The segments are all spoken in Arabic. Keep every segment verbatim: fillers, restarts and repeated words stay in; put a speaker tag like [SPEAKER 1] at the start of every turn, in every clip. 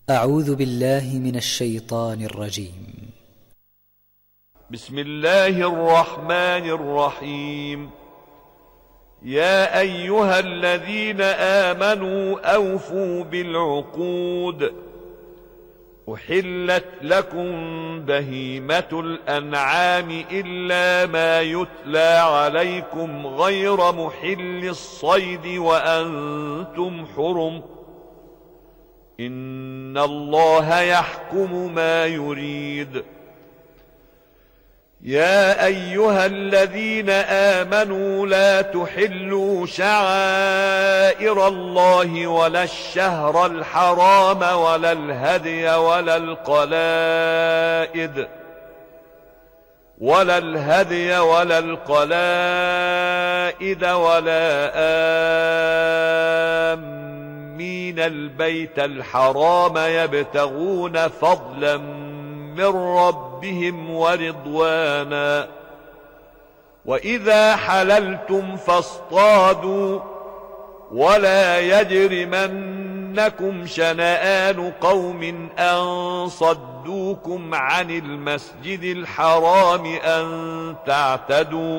[SPEAKER 1] أعوذ بالله من الشيطان الرجيم.
[SPEAKER 2] بسم الله الرحمن الرحيم. يا أيها الذين آمنوا أوفوا بالعقود. أحلت لكم بهيمة الأنعام إلا ما يتلى عليكم غير محل الصيد وأنتم حرم. إن الله يحكم ما يريد. يا أيها الذين آمنوا لا تحلوا شعائر الله ولا الشهر الحرام ولا الهدي ولا القلائد ولا الهدي ولا القلائد ولا آمين البيت الحرام يبتغون فضلا من ربهم ورضوانا. وإذا حللتم فاصطادوا ولا يجرمنكم شنآن قوم أن صدوكم عن المسجد الحرام أن تعتدوا.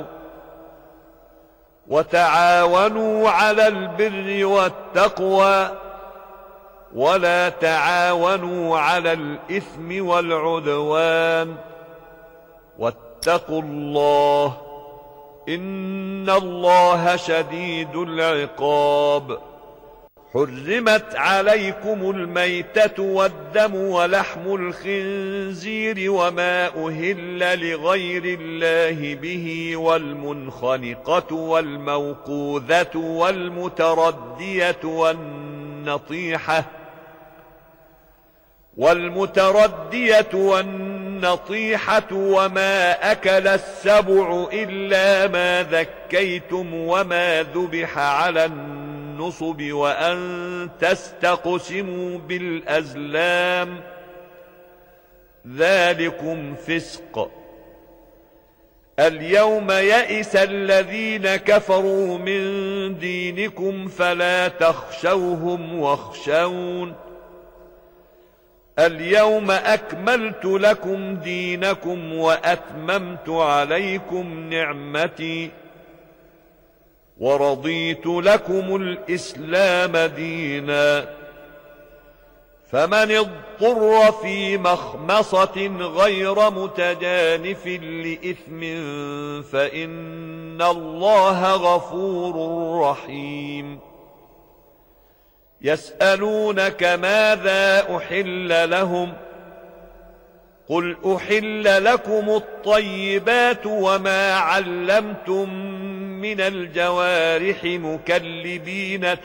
[SPEAKER 2] وتعاونوا على البر والتقوى ولا تعاونوا على الإثم والعدوان. واتقوا الله إن الله شديد العقاب. حرمت عليكم الميتة والدم ولحم الخنزير وما أهل لغير الله به والمنخنقة والموقوذة والمتردية والنطيحة والمتردية والنطيحة وما أكل السبع إلا ما ذكيتم وما ذبح على النصب وأن تستقسموا بالأزلام ذلكم فسق. اليوم يئس الذين كفروا من دينكم فلا تخشوهم واخشون. اليوم أكملت لكم دينكم وأتممت عليكم نعمتي ورضيت لكم الإسلام دينا. فمن اضطر في مخمصة غير متجانف لإثم فإن الله غفور رحيم. يسألونك ماذا أحل لهم قل أحل لكم الطيبات وما علمتم من الجوارح مكلبين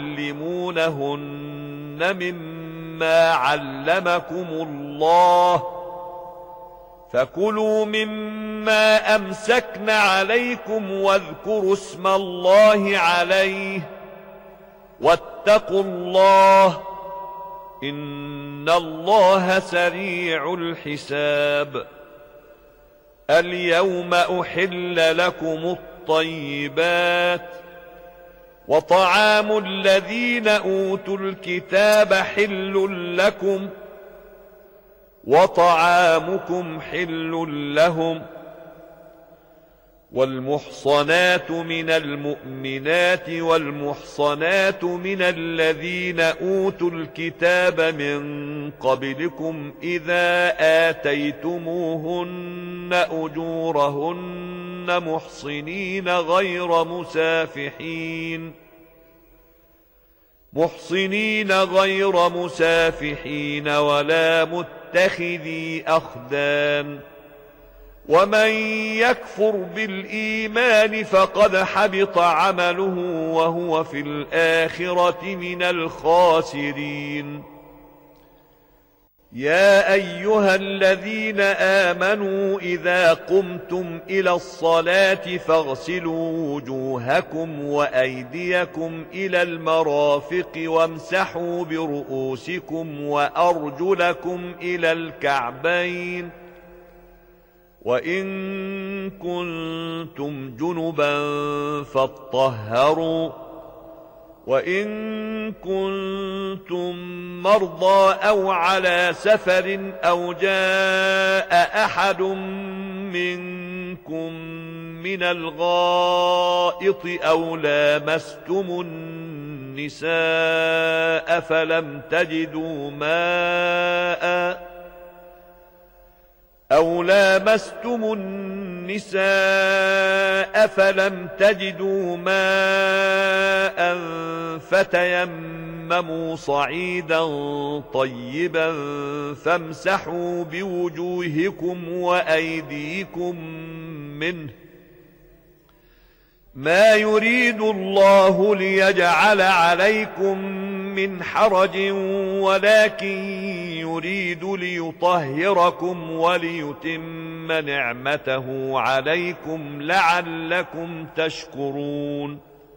[SPEAKER 2] تعلمونهن مما علمكم الله فكلوا مما أمسكن عليكم واذكروا اسم الله عليه واتقوا الله إن الله سريع الحساب. اليوم أحل لكم الطيبات وطعام الذين أوتوا الكتاب حل لكم وطعامكم حل لهم. والمحصنات من المؤمنات والمحصنات من الذين أوتوا الكتاب من قبلكم إذا آتيتموهن أجورهن محصنين غير مسافحين محصنين غير مسافحين ولا متخذي أخدان. ومن يكفر بالإيمان فقد حبط عمله وهو في الآخرة من الخاسرين. يا أيها الذين آمنوا إذا قمتم إلى الصلاة فاغسلوا وجوهكم وأيديكم إلى المرافق وامسحوا برؤوسكم وأرجلكم إلى الكعبين وإن كنتم جنبا فاطهروا وإن كنتم مرضى أو على سفر أو جاء أحد منكم من الغائط أو لامستم النساء فلم تجدوا ماء أو لامستم النساء فلم تجدوا ماء فتيمموا صعيدا طيبا فامسحوا بوجوهكم وأيديكم منه ما يريد الله ليجعل عليكم من حرج ولكن يريد ليطهركم وليتم نعمته عليكم لعلكم تشكرون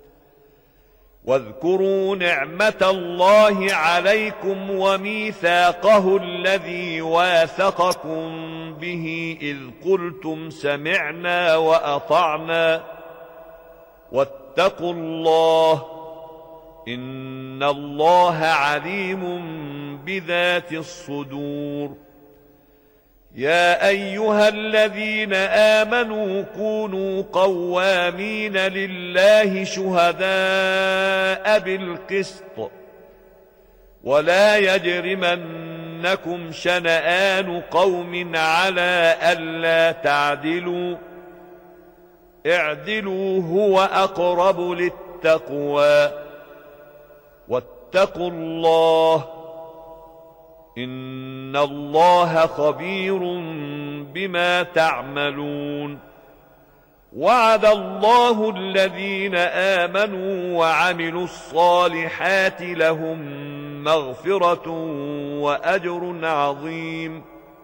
[SPEAKER 2] واذكروا نعمة الله عليكم وميثاقه الذي واثقكم به إذ قلتم سمعنا وأطعنا واتقوا الله إن الله عليم بذات الصدور يا أيها الذين آمنوا كونوا قوامين لله شهداء بالقسط ولا يجرمنكم شنآن قوم على ألا تعدلوا اعدلوا هو أقرب للتقوى واتقوا الله إن الله خبير بما تعملون وعد الله الذين آمنوا وعملوا الصالحات لهم مغفرة وأجر عظيم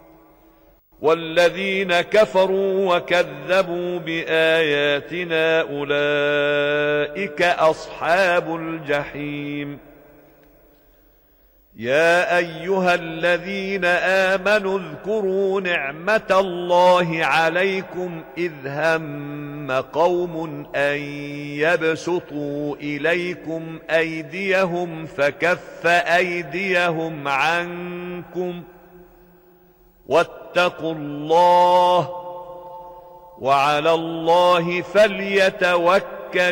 [SPEAKER 2] والذين كفروا وكذبوا بآياتنا أولئك أصحاب الجحيم يا أيها الذين آمنوا اذكروا نعمة الله عليكم إذ هم قوم أن يبسطوا إليكم أيديهم فكف أيديهم عنكم واتقوا الله وعلى الله فليتوكل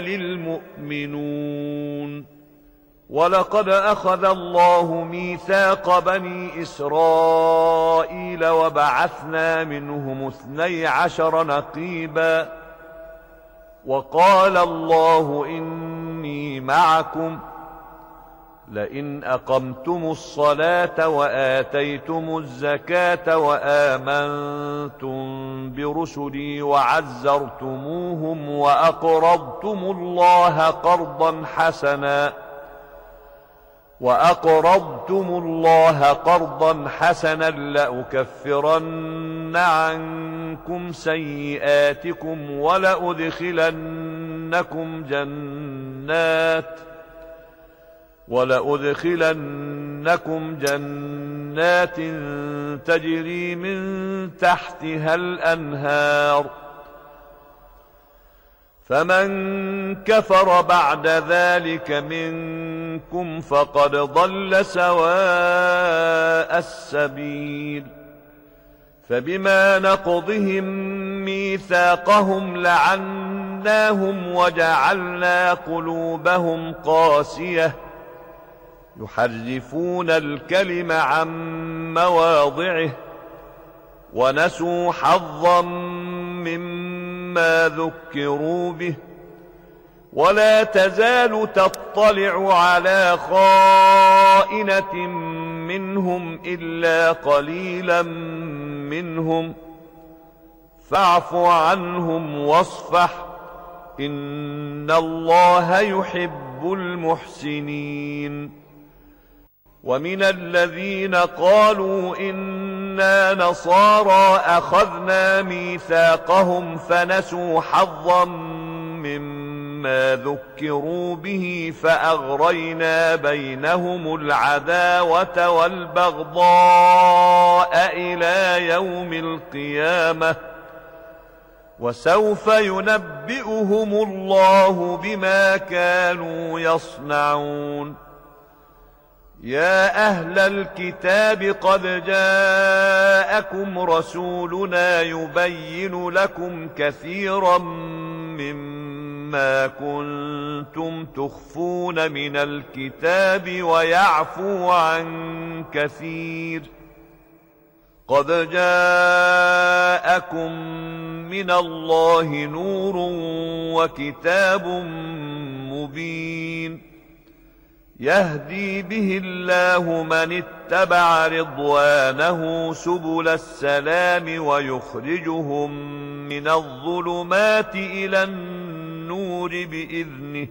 [SPEAKER 2] المؤمنون ولقد أخذ الله ميثاق بني إسرائيل وبعثنا منهم اثني عشر نقيبا وقال الله إني معكم لئن أقمتم الصلاة وآتيتم الزكاة وآمنتم برسلي وعزرتموهم وأقرضتم الله قرضا حسنا وأقرضتم الله قرضا حسنا لأكفرن عنكم سيئاتكم ولأدخلنكم جنات ولأدخلنكم جنات تجري من تحتها الأنهار فمن كفر بعد ذلك منكم فقد ضل سواء السبيل فبما نقضهم ميثاقهم لعناهم وجعلنا قلوبهم قاسية يحرفون الكلم عن مواضعه ونسوا حظا مما ذكروا به ولا تزال تطلع على خائنة منهم إلا قليلا منهم فاعف عنهم واصفح إن الله يحب المحسنين ومن الذين قالوا إنا نصارى أخذنا ميثاقهم فنسوا حظا مما ذكروا به فأغرينا بينهم العداوة والبغضاء إلى يوم القيامة وسوف ينبئهم الله بما كانوا يصنعون. يا أهل الكتاب قد جاءكم رسولنا يبين لكم كثيرا مما كنتم تخفون من الكتاب ويعفو عن كثير. قد جاءكم من الله نور وكتاب مبين يهدي به الله من اتبع رضوانه سبل السلام ويخرجهم من الظلمات إلى النور بإذنه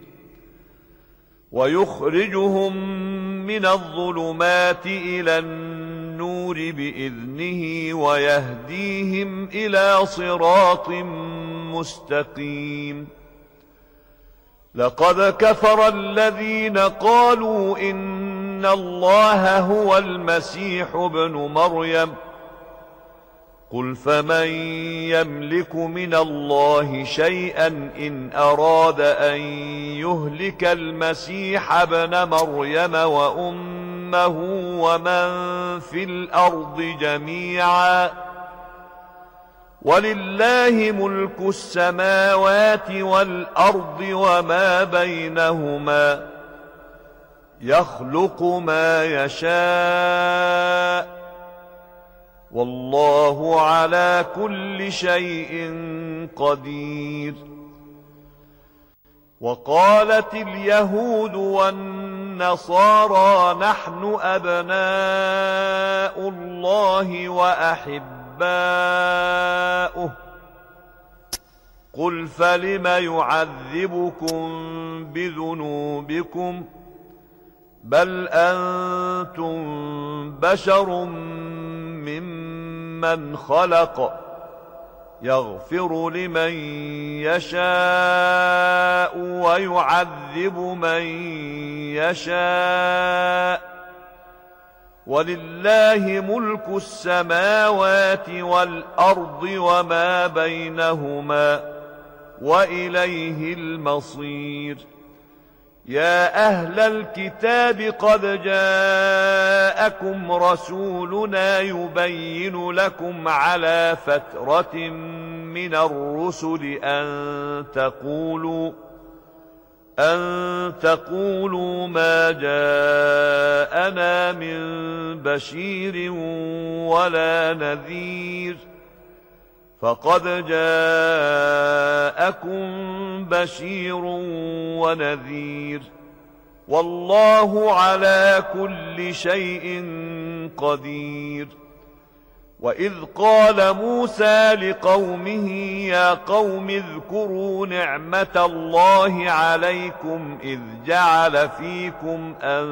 [SPEAKER 2] ويخرجهم من الظلمات إلى النور بإذنه ويهديهم إلى صراط مستقيم. لقد كفر الذين قالوا إن الله هو المسيح ابن مريم قل فمن يملك من الله شيئا إن أراد أن يهلك المسيح ابن مريم وأمه ومن في الأرض جميعا ولله ملك السماوات والأرض وما بينهما يخلق ما يشاء والله على كل شيء قدير. وقالت اليهود والنصارى نحن أبناء الله وأحباؤه قل فلم يعذبكم بذنوبكم بل أنتم بشر ممن خلق يغفر لمن يشاء ويعذب من يشاء ولله ملك السماوات والأرض وما بينهما وإليه المصير. يا أهل الكتاب قد جاءكم رسولنا يبين لكم على فترة من الرسل أن تقولوا أن تقولوا ما جاءنا من بشير ولا نذير فقد جاءكم بشير ونذير والله على كل شيء قدير. وإذ قال موسى لقومه يا قوم اذكروا نعمة الله عليكم إذ جعل فيكم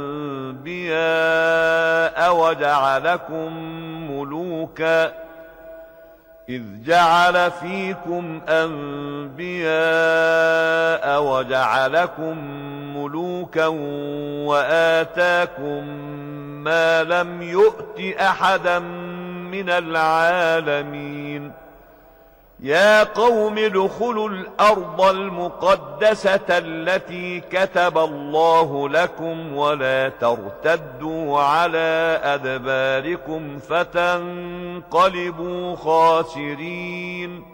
[SPEAKER 2] أنبياء وجعلكم ملوكا إذ جعل فيكم أنبياء وجعلكم ملوكا وآتاكم ما لم يؤت أحدا من العالمين. يا قوم ادخلوا الأرض المقدسة التي كتب الله لكم ولا ترتدوا على أدباركم فتنقلبوا خاسرين.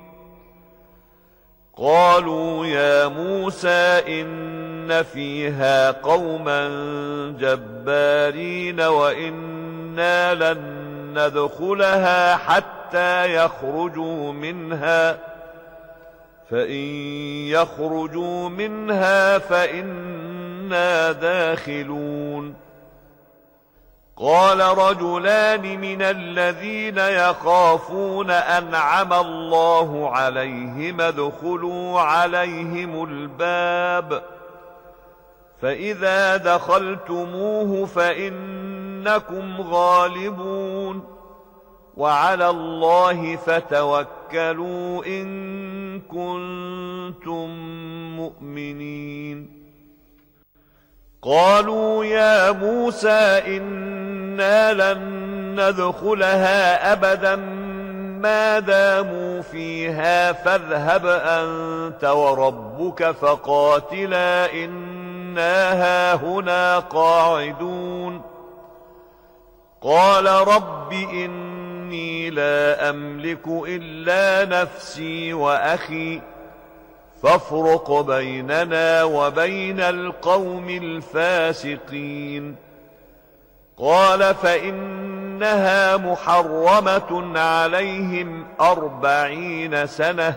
[SPEAKER 2] قالوا يا موسى إن فيها قوما جبارين وإنا لن ندخلها حتى يخرجوا منها فإن يخرجوا منها فإنا داخلون. قال رجلان من الذين يخافون أنعم الله عليهم ادخلوا عليهم الباب فإذا دخلتموه فإنكم غالبون وعلى الله فتوكلوا إن كنتم مؤمنين. قالوا يا موسى إنا لن ندخلها أبدا ما داموا لكم فيها فاذهب أنت وربك فقاتلا إنا هاهنا قاعدون قال رب إني لا أملك إلا نفسي وأخي فافرق بيننا وبين القوم الفاسقين قال فإنها محرمة عليهم أربعين سنة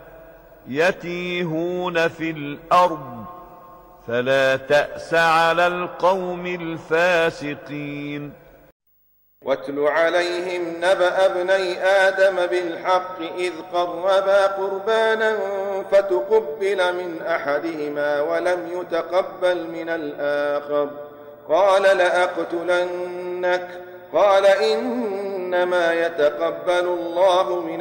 [SPEAKER 2] يتيهون في الأرض فلا تأس على القوم الفاسقين
[SPEAKER 3] واتل عليهم نبأ ابني آدم بالحق إذ قربا قربانا فتقبل من أحدهما ولم يتقبل من الآخر قال لأقتلنك قال إنما يتقبل الله من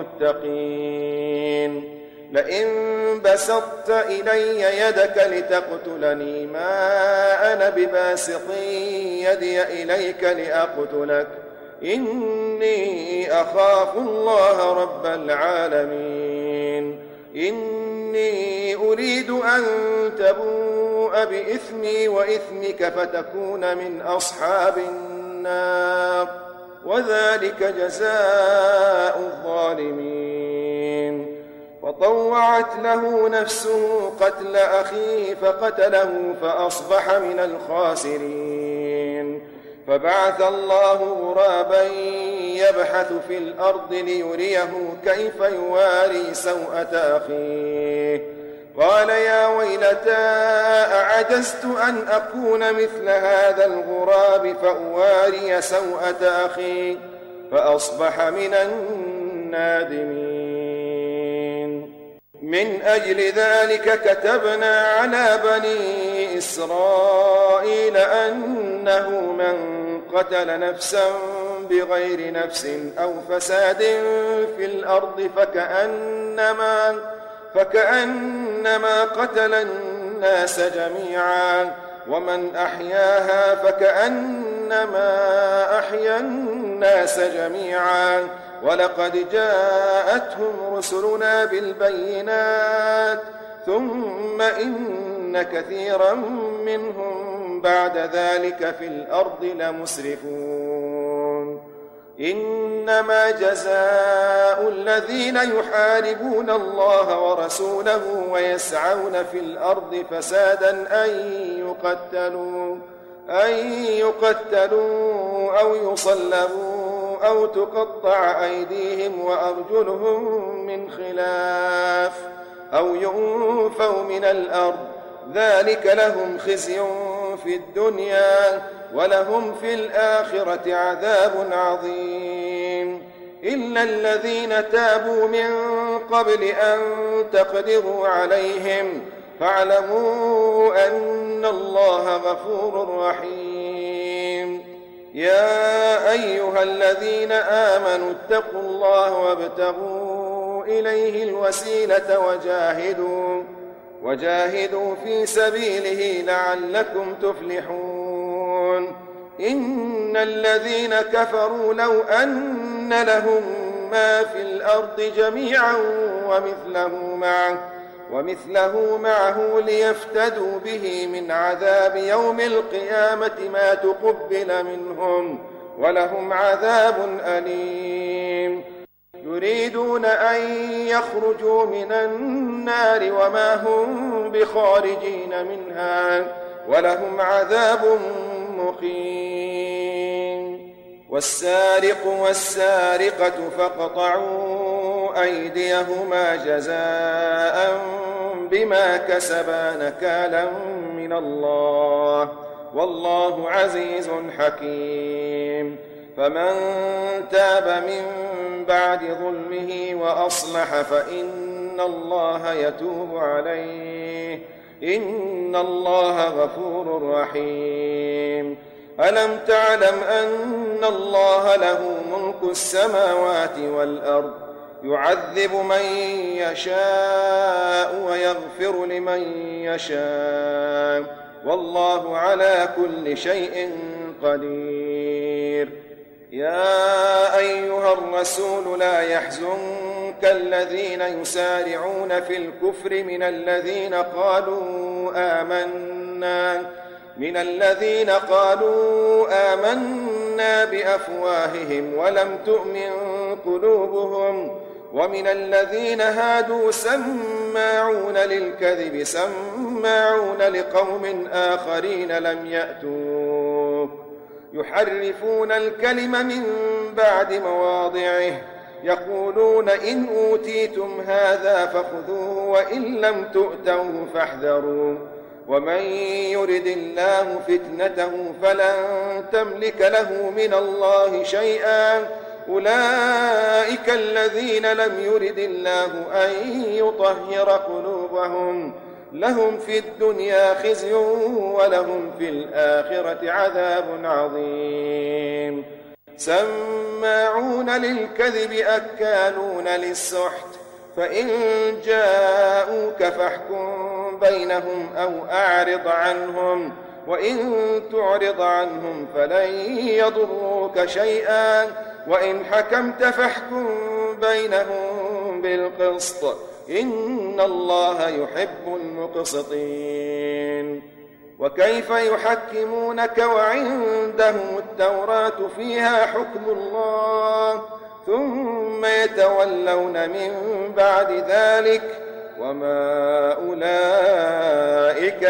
[SPEAKER 3] المتقين لئن بسطت إلي يدك لتقتلني ما أنا بباسط يدي إليك لأقتلك إني أخاف الله رب العالمين إني أريد أن تبوء بإثمي وإثمك فتكون من أصحاب النار وذلك جزاء الظالمين وطوعت له نفسه قتل أخيه فقتله فأصبح من الخاسرين فبعث الله غرابا يبحث في الأرض ليريه كيف يواري سوءة أخيه قال يا ويلتى أعجزت أن أكون مثل هذا الغراب فأواري سوءة أخي فأصبح من النادمين من أجل ذلك كتبنا على بني إسرائيل أنه من قتل نفسا بغير نفس أو فساد في الأرض فكأنما, فكأنما قتل الناس جميعا ومن أحياها فكأنما أحيا الناس جميعا ولقد جاءتهم رسلنا بالبينات ثم إن كثيرا منهم بعد ذلك في الأرض لمسرفون إنما جزاء الذين يحاربون الله ورسوله ويسعون في الأرض فسادا أن يقتلوا, أن يقتلوا أو يصلبوا أو تقطع أيديهم وأرجلهم من خلاف أو ينفوا من الأرض ذلك لهم خزي في الدنيا ولهم في الآخرة عذاب عظيم إلا الذين تابوا من قبل أن تقدروا عليهم فاعلموا أن الله غفور رحيم يا أيها الذين آمنوا اتقوا الله وابتغوا إليه الوسيلة وجاهدوا, وجاهدوا في سبيله لعلكم تفلحون إن الذين كفروا لو أن لهم ما في الأرض جميعا ومثله معه, ومثله معه ليفتدوا به من عذاب يوم القيامة ما تقبل منهم ولهم عذاب أليم يريدون أن يخرجوا من النار وما هم بخارجين منها ولهم عذاب مقيم والسارق والسارقة فاقطعوا أيديهما جزاء بما كسبا نكالا من الله والله عزيز حكيم فمن تاب من بعد ظلمه وأصلح فإن الله يتوب عليه إن الله غفور رحيم ألم تعلم أن الله له ملك السماوات والأرض يعذب من يشاء ويغفر لمن يشاء والله على كل شيء قدير يا أيها الرسول لا يحزنك أولئك الذين يسارعون في الكفر من الذين قالوا آمنا من الذين قالوا آمنا بأفواههم ولم تؤمن قلوبهم ومن الذين هادوا سماعون للكذب سماعون لقوم آخرين لم يأتوك يحرفون الكلم من بعد مواضعه يقولون إن أوتيتم هذا فخذوه وإن لم تؤتوه فاحذروا ومن يرد الله فتنته فلن تملك له من الله شيئا أولئك الذين لم يرد الله أن يطهر قلوبهم لهم في الدنيا خزي ولهم في الآخرة عذاب عظيم سماعون للكذب أكالون للسحت فإن جاءوك فاحكم بينهم أو أعرض عنهم وإن تعرض عنهم فلن يضروك شيئا وإن حكمت فاحكم بينهم بالقسط إن الله يحب المقسطين وكيف يحكمونك وعندهم التوراة فيها حكم الله ثم يتولون من بعد ذلك وما أولئك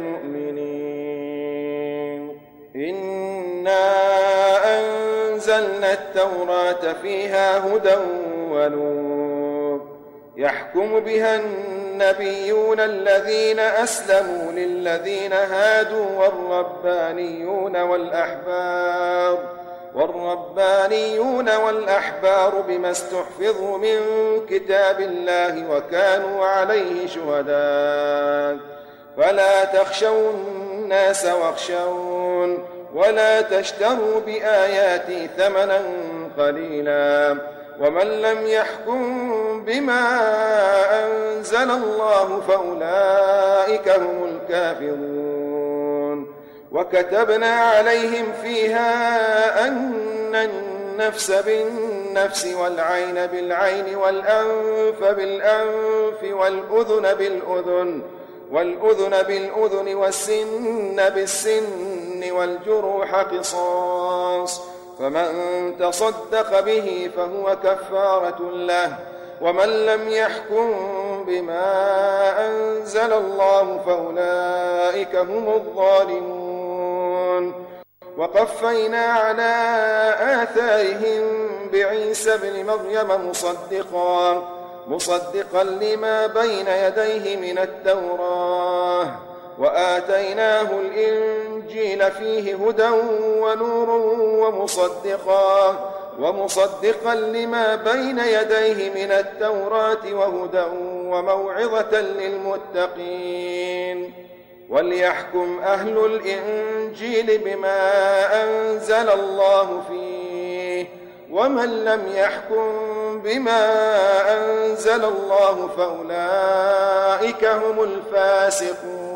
[SPEAKER 3] بالمؤمنين إنا أنزلنا التوراة فيها هدى ونور يحكم بها النبيون الذين أسلموا للذين هادوا والربانيون والأحبار والربانيون والأحبار بما استحفظوا من كتاب الله وكانوا عليه شهداء فلا تخشوا الناس واخشون ولا تشتروا بآياتي ثمنا قليلا ومن لم يحكم بما أنزل الله فأولئك هم الكافرون وكتبنا عليهم فيها أن النفس بالنفس والعين بالعين والأنف بالأنف والأذن بالأذن والأذن بالأذن والسن بالسن والجروح قصاص فمن تصدق به فهو كفارة له ومن لم يحكم بما أنزل الله فأولئك هم الظالمون وقفينا على آثارهم بعيسى ابن مريم مصدقا مصدقا لما بين يديه من التوراة وآتيناه الإنجيل فيه هدى ونور ومصدقا ومصدقا لما بين يديه من التوراة وهدى وموعظة للمتقين وليحكم أهل الإنجيل بما أنزل الله فيه ومن لم يحكم بما أنزل الله فأولئك هم الفاسقون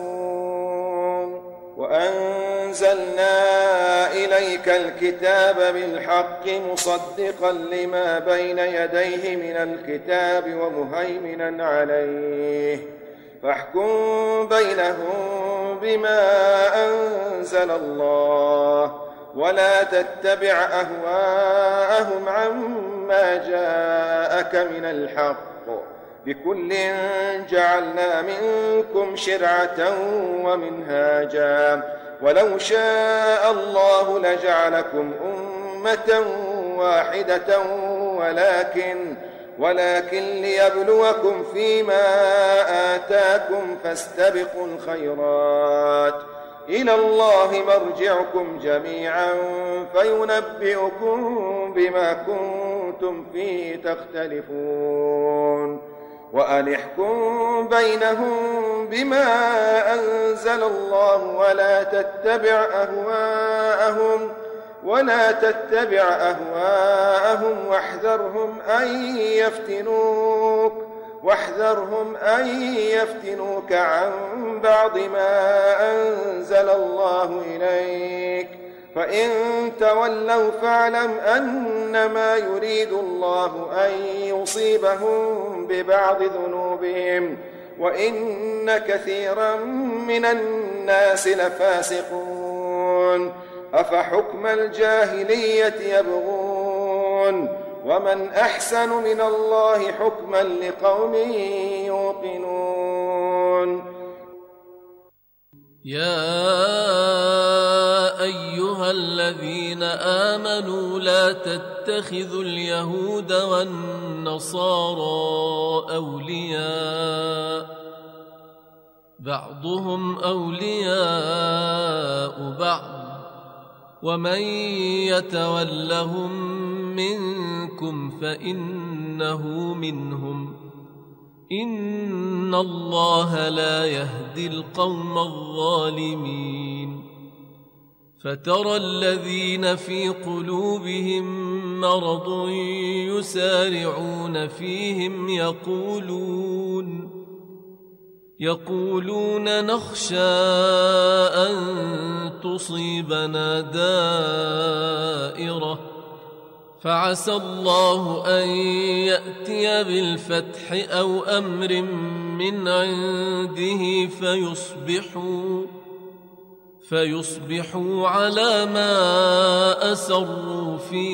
[SPEAKER 3] وأنزلنا إليك الكتاب بالحق مصدقا لما بين يديه من الكتاب ومهيمنا عليه فاحكم بينهم بما أنزل الله ولا تتبع أهواءهم عما جاءك من الحق لكل جعلنا منكم شرعة ومنهاجا ولو شاء الله لجعلكم أمة واحدة ولكن ولكن ليبلوكم فيما آتاكم فاستبقوا الخيرات إلى الله مرجعكم جميعا فينبئكم بما كنتم فيه تختلفون وأن احكم بينهم بما أنزل الله ولا تتبع أهواءهم ولا تتبع أهواءهم واحذرهم أن يفتنوك واحذرهم أن يفتنوك عن بعض ما أنزل الله إليك فإن تولوا فاعلم أنما يريد الله أن يصيبهم ببعض ذنوبهم وإن كثيرا من الناس لفاسقون. أفحكم الجاهلية يبغون ومن أحسن من الله حكما لقوم يوقنون.
[SPEAKER 4] يا أيها الذين آمنوا لا تتخذوا اليهود والنصارى أولياء بعضهم أولياء بعض ومن يتولهم منكم فإنه منهم إن الله لا يهدي القوم الظالمين. فترى الذين في قلوبهم مرض يسارعون فيهم يقولون يقولون نخشى أن تصيبنا دائرة فعسى الله أن يأتي بالفتح أو أمر من عنده فيصبحوا فيصبحوا على ما أسروا في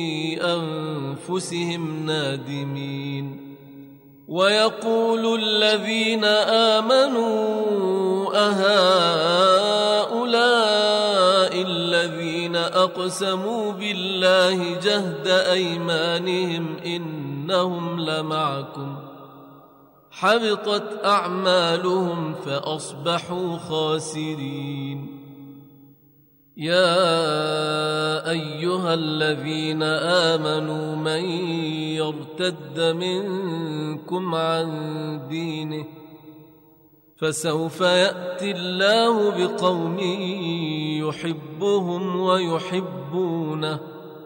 [SPEAKER 4] أنفسهم نادمين. ويقول الذين آمنوا أهؤلاء الذين أقسموا بالله جهد أيمانهم إنهم لمعكم حبطت أعمالهم فأصبحوا خاسرين. يا أيها الذين آمنوا من يرتد منكم عن دينه فسوف يأتي الله بقوم يحبهم ويحبونه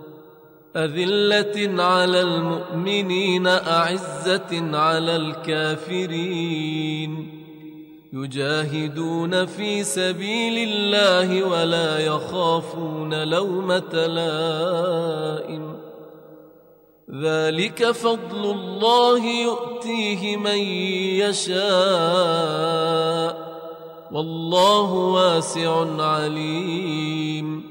[SPEAKER 4] أذلة على المؤمنين أعزة على الكافرين يجاهدون في سبيل الله ولا يخافون لومة لائم ذلك فضل الله يؤتيه من يشاء والله واسع عليم.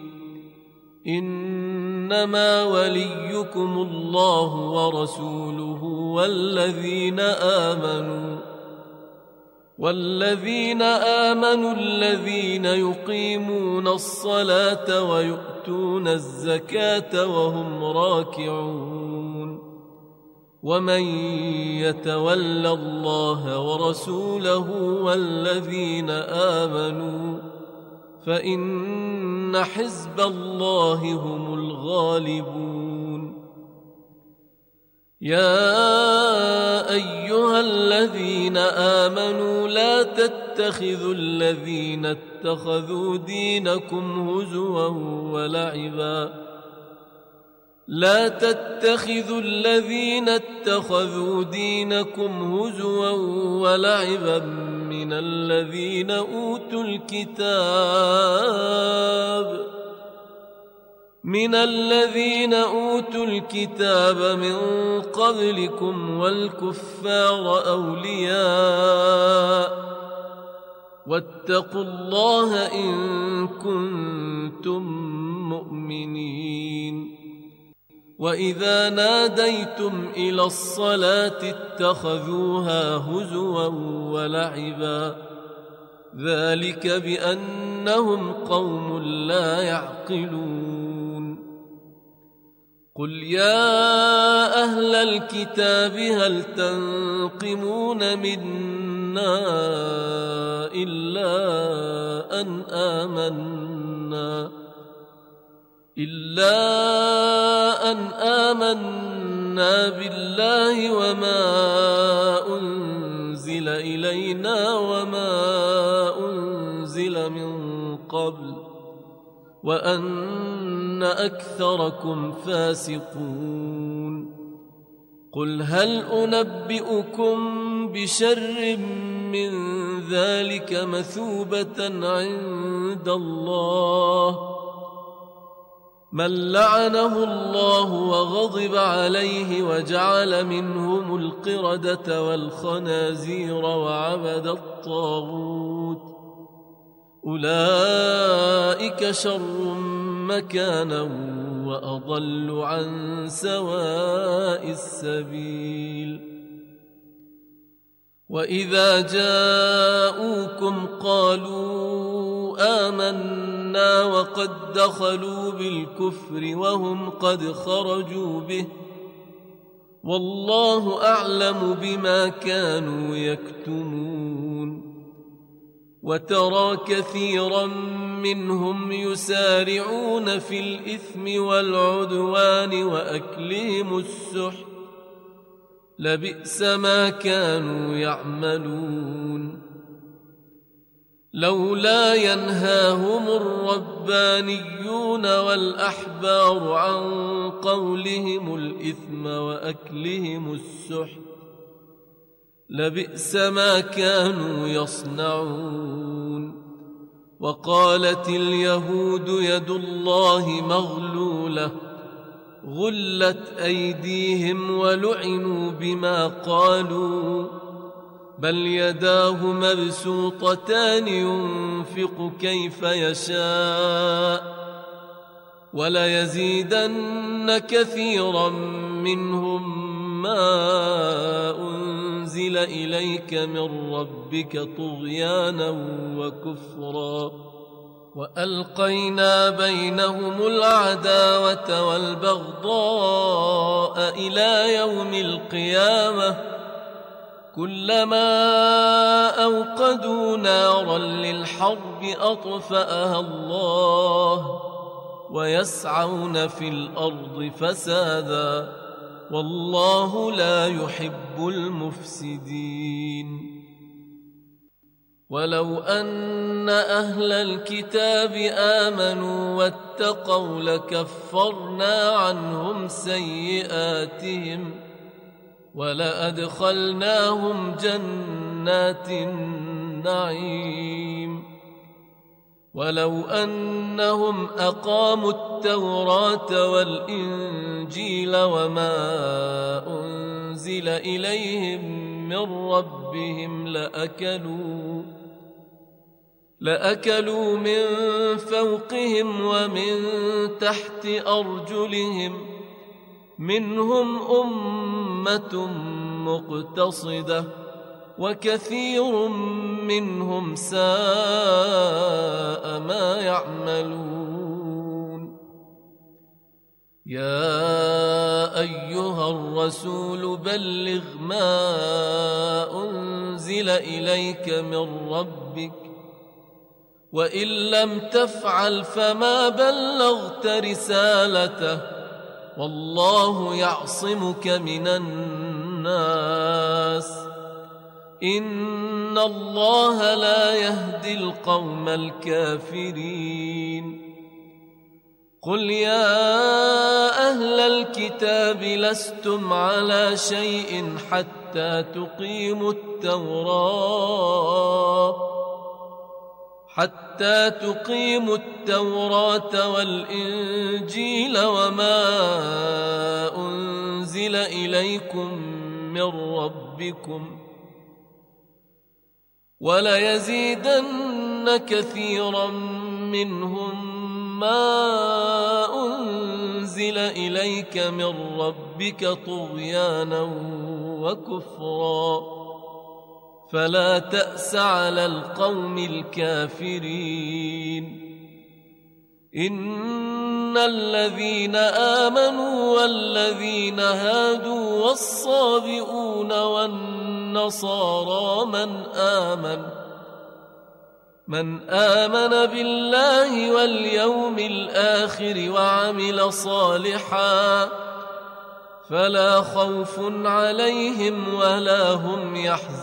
[SPEAKER 4] إنما وليكم الله ورسوله والذين آمنوا والذين آمنوا الذين يقيمون الصلاة ويؤتون الزكاة وهم راكعون. ومن يتول الله ورسوله والذين آمنوا فإن حزب الله هم الغالبون. يا أيها الذين آمنوا لا تتخذوا الذين اتخذوا دينكم هزوا ولعبا لا تتخذوا الذين اتخذوا دينكم هزوا ولعبا من الذين أوتوا الكتاب من الذين أوتوا الكتاب من قبلكم والكفار أولياء واتقوا الله إن كنتم مؤمنين. وإذا ناديتم إلى الصلاة اتخذوها هزوا ولعبا ذلك بأنهم قوم لا يعقلون. قل يا أهل الكتاب هل تنقمون منا إلا أن آمنا إلا أن آمنا بالله وما أنزل إلينا وما أنزل من قبل وأن أكثركم فاسقون. قل هل أنبئكم بشر من ذلك مثوبة عند الله من لعنه الله وغضب عليه وجعل منهم القردة والخنازير وعبد الطاغوت أولئك شر مكانا وأضل عن سواء السبيل وإذا جاءوكم قالوا آمنا وقد دخلوا بالكفر وهم قد خرجوا به والله أعلم بما كانوا يكتمون وترى كثيرا منهم يسارعون في الإثم والعدوان وأكلهم السحت لبئس ما كانوا يعملون لولا ينهاهم الربانيون والأحبار عن قولهم الإثم وأكلهم السحت لبئس ما كانوا يصنعون وقالت اليهود يد الله مغلولة غلت أيديهم ولعنوا بما قالوا بل يداه مبسوطتان ينفق كيف يشاء وليزيدن كثيرا منهم ما أنزل إليك من ربك طغيانا وكفرا وألقينا بينهم العداوة والبغضاء إلى يوم القيامة كلما أوقدوا نارا للحرب أطفأها الله ويسعون في الأرض فسادا والله لا يحب المفسدين ولو أن أهل الكتاب آمنوا واتقوا لكفرنا عنهم سيئاتهم ولأدخلناهم جنات النعيم ولو أنهم أقاموا التوراة والإنجيل وما أنزل إليهم من ربهم لأكلوا لأكلوا من فوقهم ومن تحت أرجلهم منهم أمة مقتصدة وكثير منهم ساء ما يعملون يا أيها الرسول بلغ ما أنزل إليك من ربك وإن لم تفعل فما بلغت رسالته والله يعصمك من الناس إن الله لا يهدي القوم الكافرين قل يا أهل الكتاب لستم على شيء حتى تقيموا التوراة حتى تقيموا التوراة والإنجيل وما أنزل إليكم من ربكم وليزيدن كثيرا منهم ما أنزل إليك من ربك طغيانا وكفرا فلا تأس على القوم الكافرين إن الذين آمنوا والذين هادوا والصابئون والنصارى من آمن من آمن بالله واليوم الآخر وعمل صالحا فلا خوف عليهم ولا هم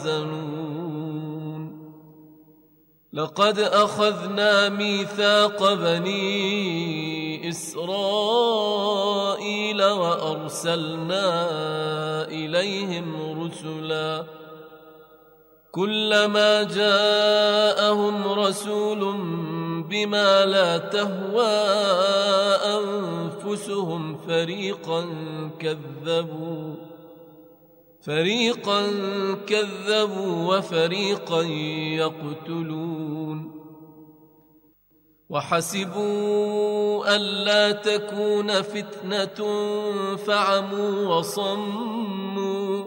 [SPEAKER 4] يحزنون لقد أخذنا ميثاق بني إسرائيل وأرسلنا إليهم رسلا كلما جاءهم رسول بما لا تهوى أنفسهم فريقا كذبوا فريقا كذبوا وفريقا يقتلون وحسبوا ألا تكون فتنة فعموا وصموا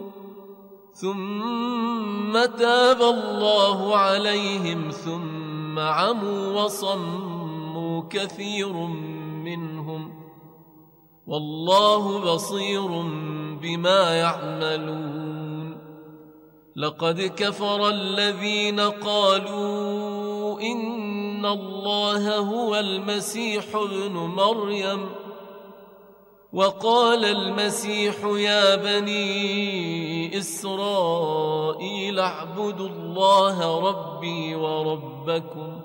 [SPEAKER 4] ثم تاب الله عليهم ثم عموا وصموا كثير منهم والله بصير بما يعملون لقد كفر الذين قالوا إن الله هو المسيح ابن مريم وقال المسيح يا بني إسرائيل اعبدوا الله ربي وربكم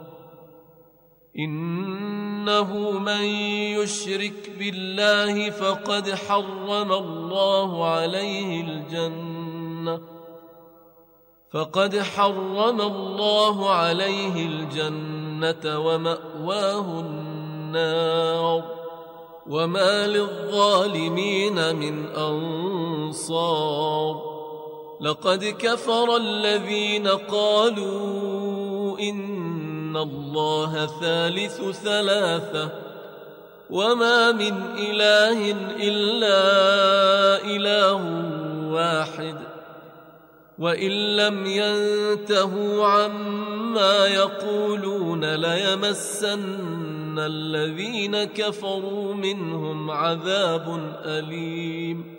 [SPEAKER 4] إنه من يشرك بالله فقد حرم الله عليه الجنة فقد حرم الله عليه الجنة ومأواه النار وما للظالمين من أنصار لقد كفر الذين قالوا إن الله ثالث ثلاثة وما من إله إلا إله واحد وإن لم ينتهوا عما يقولون ليمسن الذين كفروا منهم عذاب أليم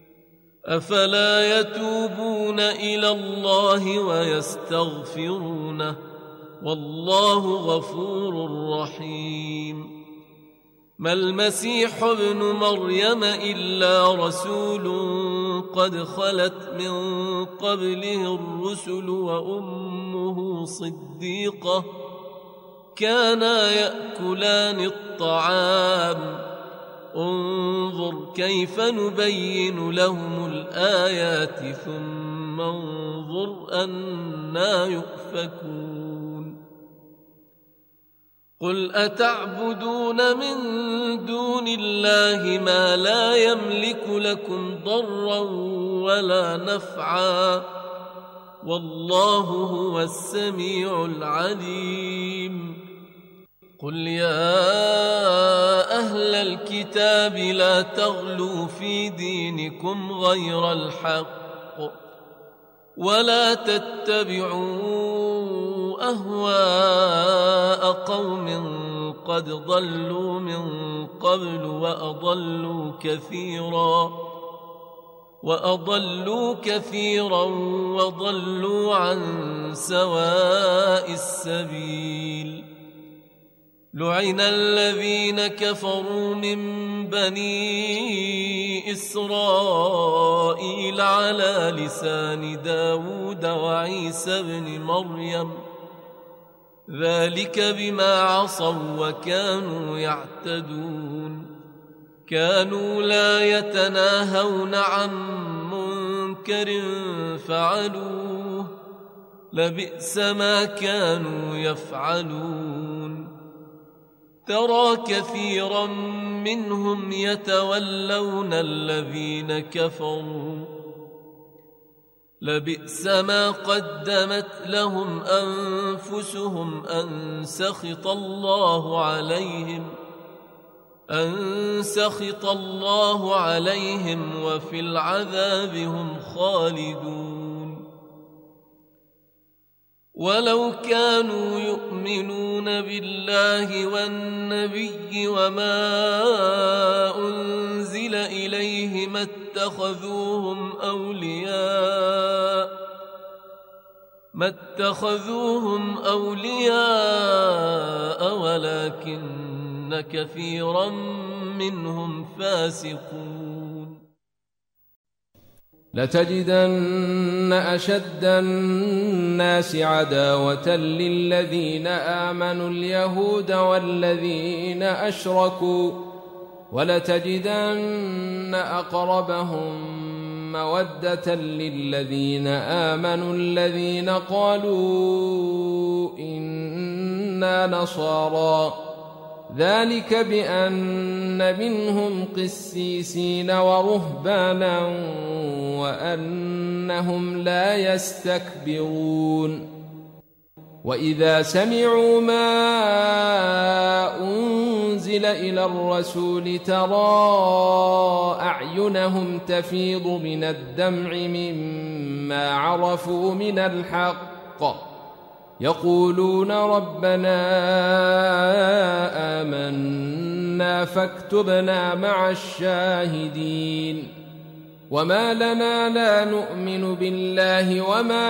[SPEAKER 4] أفلا يتوبون إلى الله ويستغفرونه والله غفور رحيم ما المسيح ابن مريم إلا رسول قد خلت من قبله الرسل وأمه صديقة كانا يأكلان الطعام انظر كيف نبين لهم الآيات ثم انظر أنا يؤفكون قل أتعبدون من دون الله ما لا يملك لكم ضرا ولا نفعا والله هو السميع العليم قل يا أهل الكتاب لا تغلوا في دينكم غير الحق ولا تتبعوا أهواء قوم قد ضلوا من قبل وأضلوا كثيرا وأضلوا كثيرا وضلوا عن سواء السبيل لعن الذين كفروا من بني إسرائيل على لسان داود وعيسى بن مريم ذلك بما عصوا وكانوا يعتدون كانوا لا يتناهون عن منكر فعلوه لبئس ما كانوا يفعلون ترى كثيرا منهم يتولون الذين كفروا لبئس ما قدمت لهم أنفسهم أن سخط الله عليهم أن سخط الله عليهم وفي العذاب هم خالدون ولو كانوا يؤمنون بالله والنبي وما أنزل إليه ما اتخذوهم أولياء ما اتخذوهم أولياء ولكن كثيرا منهم فاسقون
[SPEAKER 5] لتجدن أشد الناس عداوة للذين آمنوا اليهود والذين أشركوا ولتجدن أقربهم مودة للذين آمنوا الذين قالوا إنا نصارى ذلك بأن منهم قسيسين ورهبانا وأنهم لا يستكبرون وإذا سمعوا ما أنزل إلى الرسول ترى أعينهم تفيض من الدمع مما عرفوا من الحق يقولون ربنا آمنا فاكتبنا مع الشاهدين وما لنا لا نؤمن بالله وما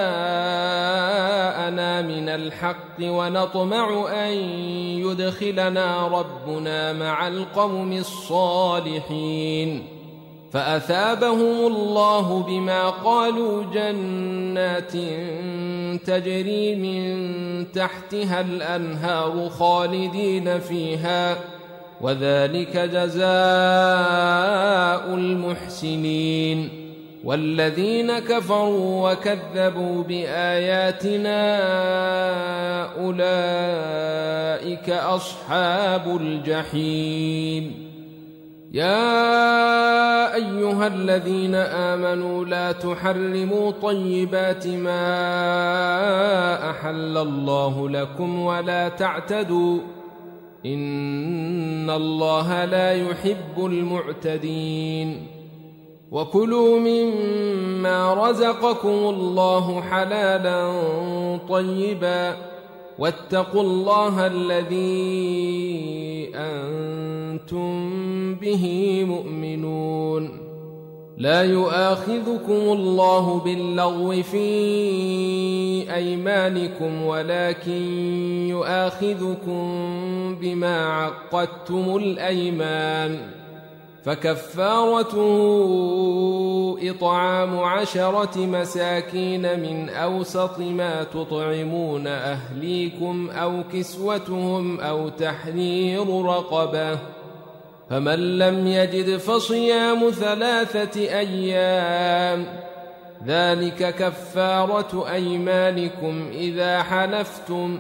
[SPEAKER 5] جاءنا من الحق ونطمع أن يدخلنا ربنا مع القوم الصالحين فأثابهم الله بما قالوا جنات تجري من تحتها الأنهار خالدين فيها وذلك جزاء المحسنين والذين كفروا وكذبوا بآياتنا أولئك أصحاب الجحيم يا أيها الذين آمنوا لا تحرموا طيبات ما أحل الله لكم ولا تعتدوا إن الله لا يحب المعتدين وكلوا مما رزقكم الله حلالا طيبا واتقوا الله الذي أنتم به مؤمنون لا يؤاخذكم الله باللغو في أيمانكم ولكن يؤاخذكم بما عقدتم الأيمان فكفارته إطعام عشرة مساكين من أوسط ما تطعمون أهليكم أو كسوتهم أو تحرير رقبة فمن لم يجد فصيام ثلاثة أيام ذلك كفارة أيمانكم إذا حلفتم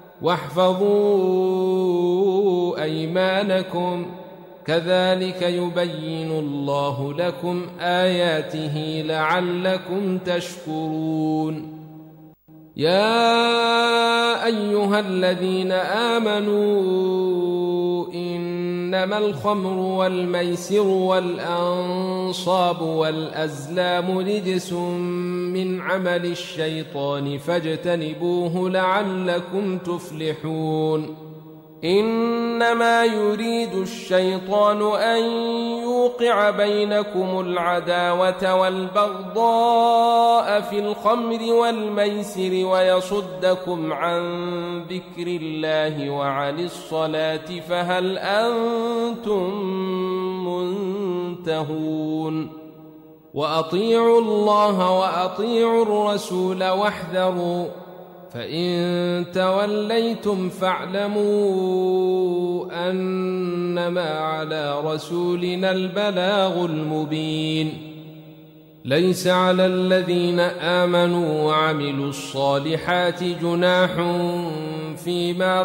[SPEAKER 5] واحفظوا أيمانكم كذلك يبين الله لكم آياته لعلكم تشكرون يا أيها الذين آمنوا إنما الخمر والميسر والأنصاب والأزلام رجس من عمل الشيطان فاجتنبوه لعلكم تفلحون إنما يريد الشيطان أن يوقع بينكم العداوة والبغضاء في الخمر والميسر ويصدكم عن ذكر الله وعن الصلاة فهل أنتم منتهون وأطيعوا الله وأطيعوا الرسول واحذروا فإن توليتم فاعلموا أنما على رسولنا البلاغ المبين ليس على الذين آمنوا وعملوا الصالحات جناح فيما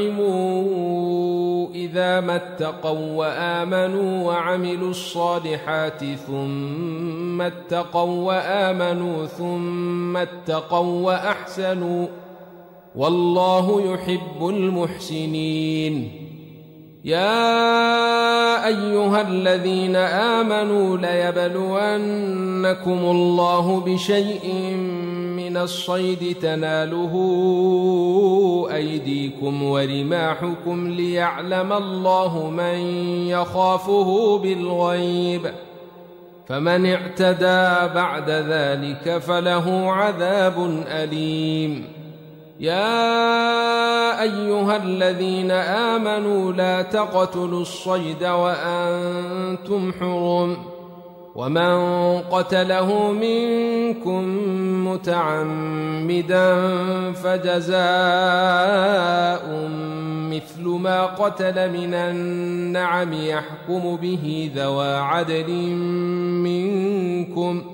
[SPEAKER 5] طعموا إذا ما اتقوا وآمنوا وعملوا الصالحات ثم اتقوا وآمنوا ثم اتقوا وأحسنوا والله يحب المحسنين يا أيها الذين آمنوا ليبلونكم الله بشيء من الصيد تناله أيديكم ورماحكم ليعلم الله من يخافه بالغيب فمن اعتدى بعد ذلك فله عذاب أليم يا أيها الذين آمنوا لا تقتلوا الصيد وأنتم حرم ومن قتله منكم متعمدا فجزاء مثل ما قتل من النعم يحكم به ذوى عدل منكم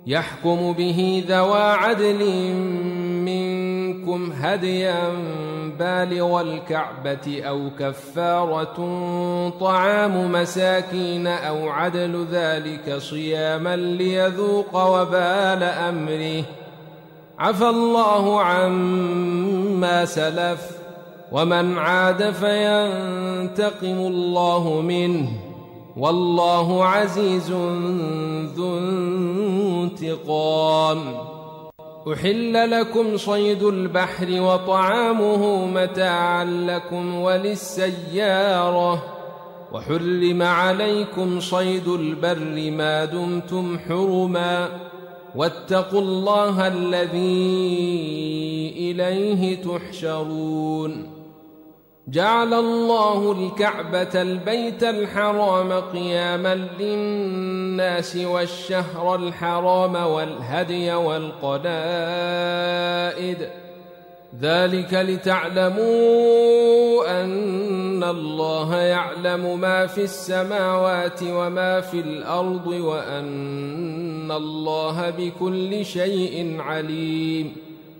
[SPEAKER 5] يحكم به ذوى عدل منكم هديا بالغ الكعبة أو كفارة طعام مساكين أو عدل ذلك صياما ليذوق وبال أمره. عفى الله عما سلف ومن عاد فينتقم الله منه والله عزيز ذو انتقام. أحل لكم صيد البحر وطعامه متاعا لكم وللسيارة وحرم عليكم صيد البر ما دمتم حرما واتقوا الله الذي إليه تحشرون. جعل الله الكعبة البيت الحرام قياما للناس والشهر الحرام والهدي والقلائد ذلك لتعلموا أن الله يعلم ما في السماوات وما في الأرض وأن الله بكل شيء عليم.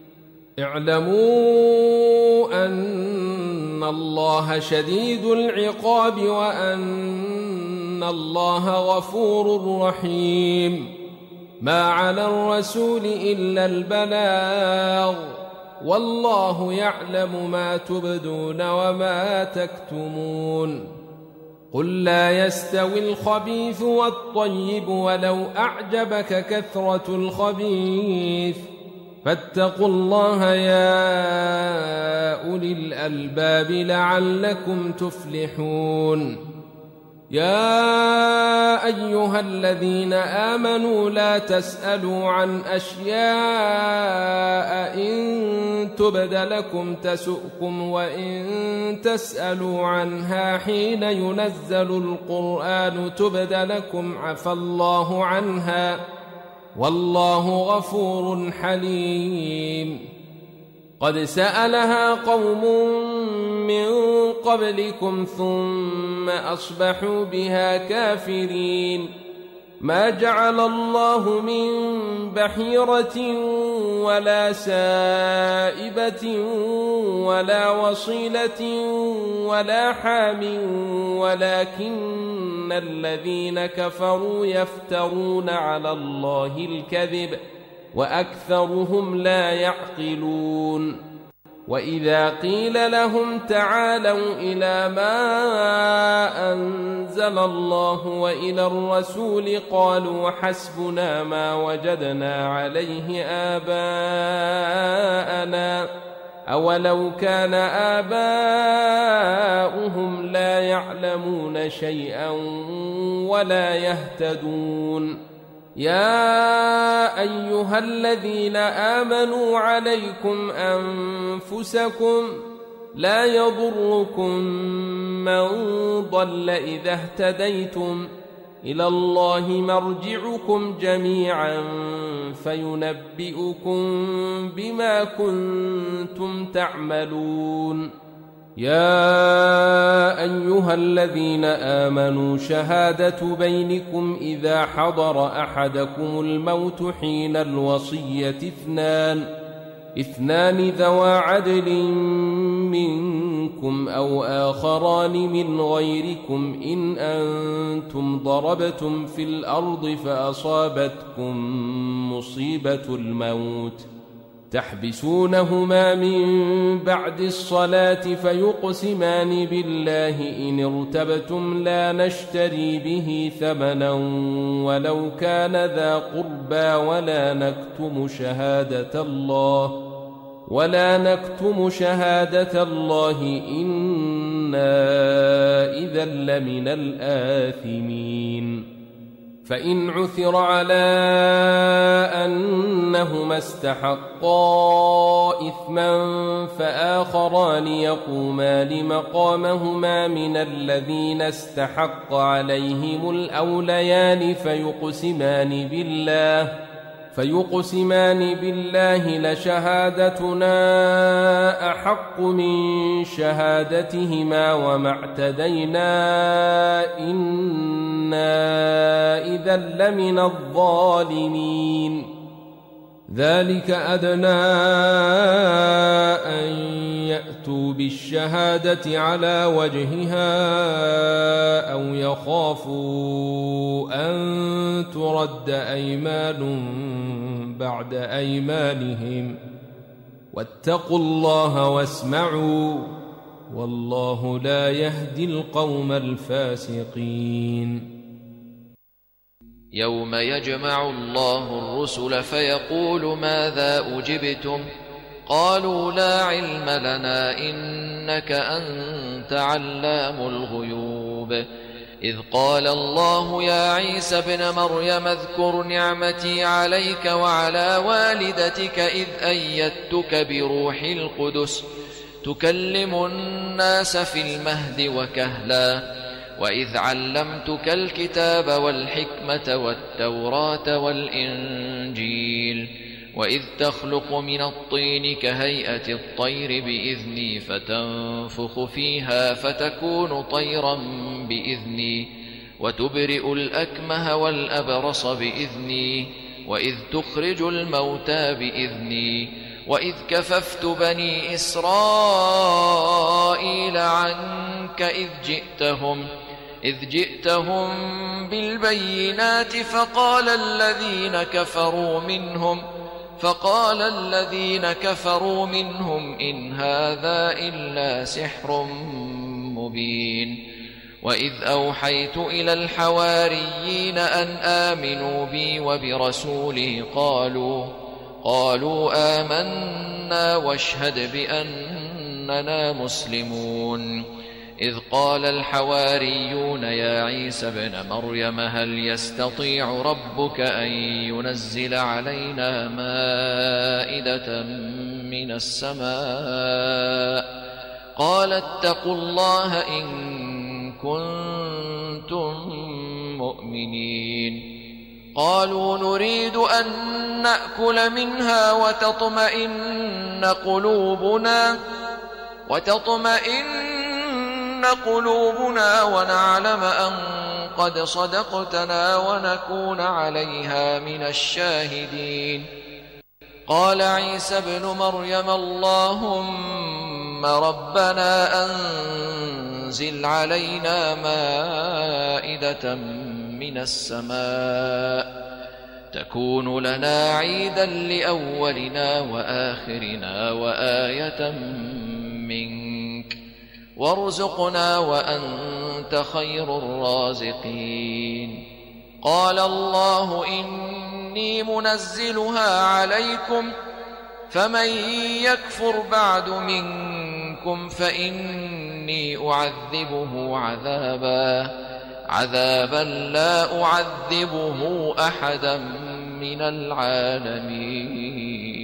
[SPEAKER 5] اعلموا أن الله شديد العقاب وأن الله غفور رحيم. ما على الرسول إلا البلاغ والله يعلم ما تبدون وما تكتمون. قل لا يستوي الخبيث والطيب ولو أعجبك كثرة الخبيث فاتقوا الله يا أولي الألباب لعلكم تفلحون. يا أيها الذين آمنوا لا تسألوا عن أشياء إن تبد لكم تسؤكم وإن تسألوا عنها حين ينزل القرآن تبد لكم عفى الله عنها والله غفور حليم. قد سألها قوم من قبلكم ثم أصبحوا بها كافرين. ما جعل الله من بحيرة ولا سائبة ولا وصيلة ولا حام ولكن الذين كفروا يفترون على الله الكذب وأكثرهم لا يعقلون. وإذا قيل لهم تعالوا إلى ما أنزل الله وإلى الرسول قالوا حسبنا ما وجدنا عليه آباءنا أولو كان آباؤهم لا يعلمون شيئا ولا يهتدون. يا أيها الذين آمنوا عليكم أنفسكم لا يضركم من ضل إذا اهتديتم إلى الله مرجعكم جميعا فينبئكم بما كنتم تعملون. يا أيها الذين آمنوا شهادة بينكم إذا حضر أحدكم الموت حين الوصية اثنان اثنان ذوى عدل منكم أو آخران من غيركم إن أنتم ضربتم في الأرض فأصابتكم مصيبة الموت تحبسونهما من بعد الصلاة فيقسمان بالله إن ارتبتم لا نشتري به ثمنا ولو كان ذا قربى ولا نكتم شهادة الله ولا نكتم شهادة الله إنا إذا لمن الآثمين. فإن عثر على أنهما استحقا إثما فآخران يقومان مقامهما من الذين استحق عليهم الأوليان فيقسمان بالله فيقسمان بالله لشهادتنا أحق من شهادتهما وما اعتدينا إنا إذا لمن الظالمين. ذلك أدنى أن يأتوا بالشهادة على وجهها أو يخافوا أن ترد أيمان بعد أيمانهم واتقوا الله واسمعوا والله لا يهدي القوم الفاسقين.
[SPEAKER 6] يوم يجمع الله الرسل فيقول ماذا أجبتم قالوا لا علم لنا إنك أنت علام الغيوب. إذ قال الله يا عيسى ابن مريم اذكر نعمتي عليك وعلى والدتك إذ أيدتك بروح القدس تكلم الناس في المهد وكهلا وإذ علمتك الكتاب والحكمة والتوراة والإنجيل وإذ تخلق من الطين كهيئة الطير بإذني فتنفخ فيها فتكون طيرا بإذني وتبرئ الأكمه والأبرص بإذني وإذ تخرج الموتى بإذني وإذ كففت بني إسرائيل عنك إذ جئتهم إذ جئتهم بالبينات فقال الذين كفروا منهم فقال الذين كفروا منهم إن هذا إلا سحر مبين. وإذ أوحيت إلى الحواريين أن آمنوا بي وبرسولي قالوا قالوا آمنا واشهد بأننا مسلمون. إذ قال الحواريون يا عيسى ابن مريم هل يستطيع ربك أن ينزل علينا مائدة من السماء قال اتقوا الله إن كنتم مؤمنين. قالوا نريد أن نأكل منها وتطمئن قلوبنا وتطمئن قلوبنا ونعلم أن قد صدقتنا ونكون عليها من الشاهدين. قال عيسى ابن مريم اللهم ربنا أنزل علينا مائدة من السماء تكون لنا عيدا لأولنا وآخرنا وآية منك وارزقنا وأنت خير الرازقين. قال الله إني منزلها عليكم فمن يكفر بعد منكم فإني أعذبه عذابا عذابا لا أعذبه أحدا من العالمين.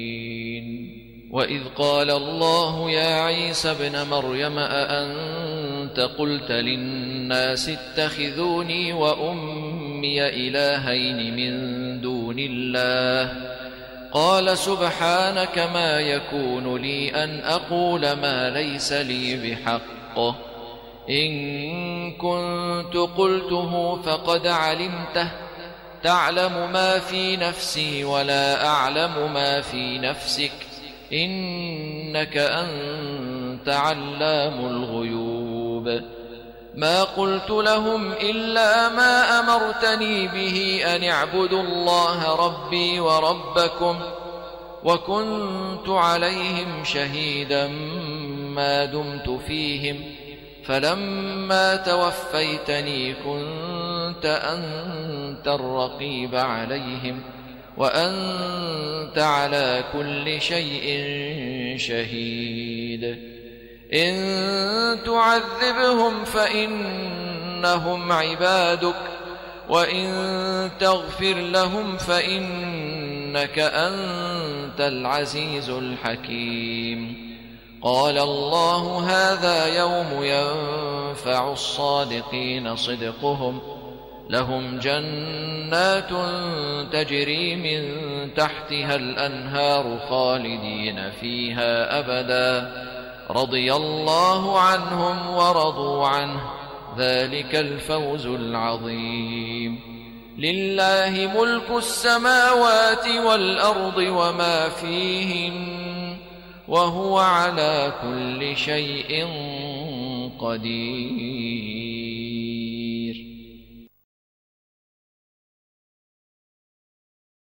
[SPEAKER 6] وإذ قال الله يا عيسى ابن مريم أأنت قلت للناس اتخذوني وأمي إلهين من دون الله قال سبحانك ما يكون لي أن أقول ما ليس لي بحق إن كنت قلته فقد علمته تعلم ما في نفسي ولا أعلم ما في نفسك إنك أنت علام الغيوب. ما قلت لهم إلا ما أمرتني به أن اعبدوا الله ربي وربكم وكنت عليهم شهيدا ما دمت فيهم فلما توفيتني كنت أنت الرقيب عليهم وأنت على كل شيء شهيد. إن تعذبهم فإنهم عبادك وإن تغفر لهم فإنك أنت العزيز الحكيم. قال الله هذا يوم ينفع الصادقين صدقهم لهم جنات تجري من تحتها الأنهار خالدين فيها أبدا رضي الله عنهم ورضوا عنه ذلك الفوز العظيم. لله ملك السماوات والأرض وما فيهن وهو على كل شيء قدير.